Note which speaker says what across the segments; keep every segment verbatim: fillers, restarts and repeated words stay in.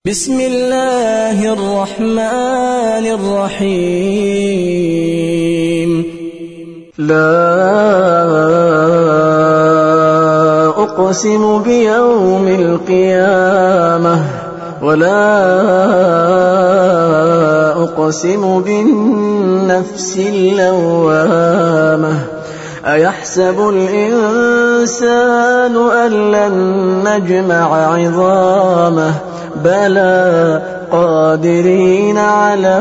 Speaker 1: بسم الله الرحمن الرحيم.
Speaker 2: لا أقسم بيوم القيامة ولا أقسم بالنفس اللوامة أيحسب الإنسان أن لن نجمع عظامه بلى قادرين على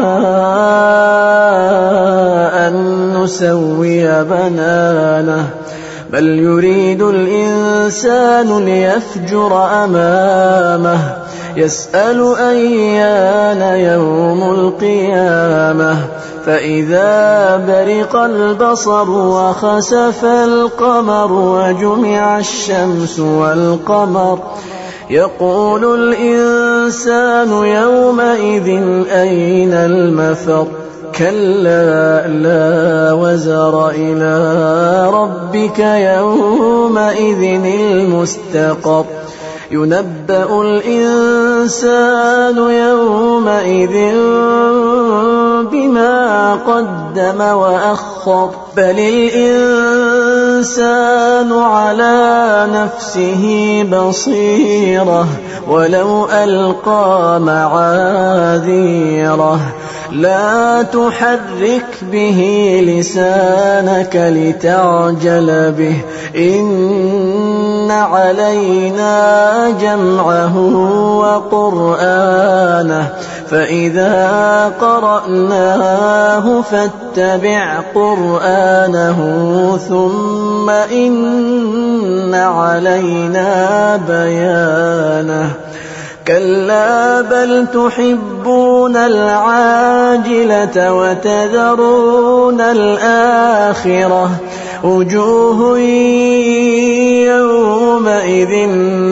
Speaker 2: أن نسوي بنانه بل يريد الإنسان ليفجر أمامه يسأل أيان يوم القيامة فإذا برق البصر وخسف القمر وجمع الشمس والقمر يقول الإنسان يومئذ أين المفر كلا لا وزر إلى ربك يومئذ المستقر ينبأ الإنسان يومئذ بما قدم وأخر بل الإنسان على نفسه بصيرة ولو ألقى معاذيره لا تحرك به لسانك لتعجل به إن علينا جمعه وقرآنه فإذا قرأناه فاتبع قرآنه ثم إن علينا بيانه كلا بل تحبون العاجلة وتذرون الآخرة وجوه يومئذ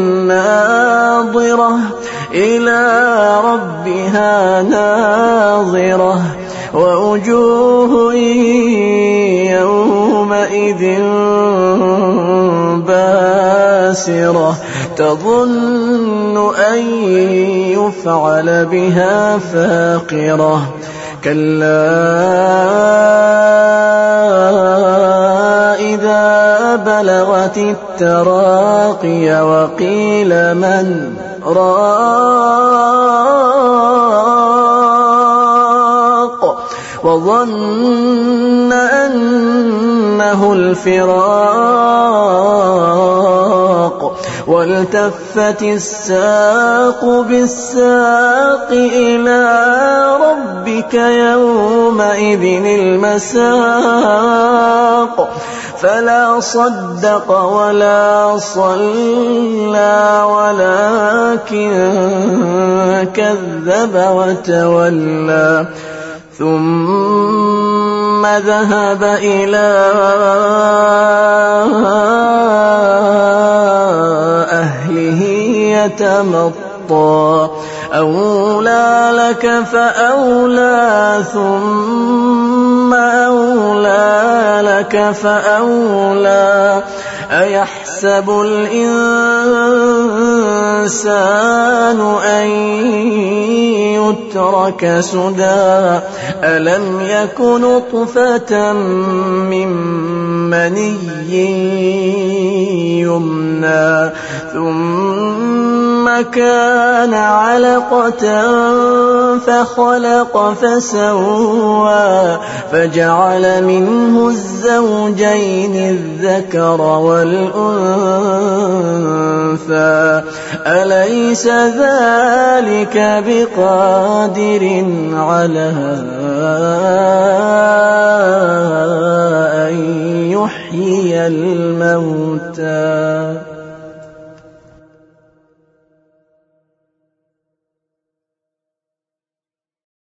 Speaker 2: ناظرة إلى ربها ناظرة ووجوه يومئذ باسرة تظن أن يفعل بها فاقرة كلا إذا بلغت التراقي وقيل من راق وظن أنه الفراق والتفت الساق بالساق إلى ربك يومئذ المساق فلا صدق ولا صلى ولكن كذب وتولى ثم ذهب إلى أهله يتمطى أولى لك فأولى ثم أولى لك فأولى أيحسب الإنسان أن يترك سدى ألم يك نطفة من مني يمنى ثم كان علقة فخلق فسوى فجعل منه الزوجين الذكر والأنثى أليس ذلك بقادر على أن يحيي الموتى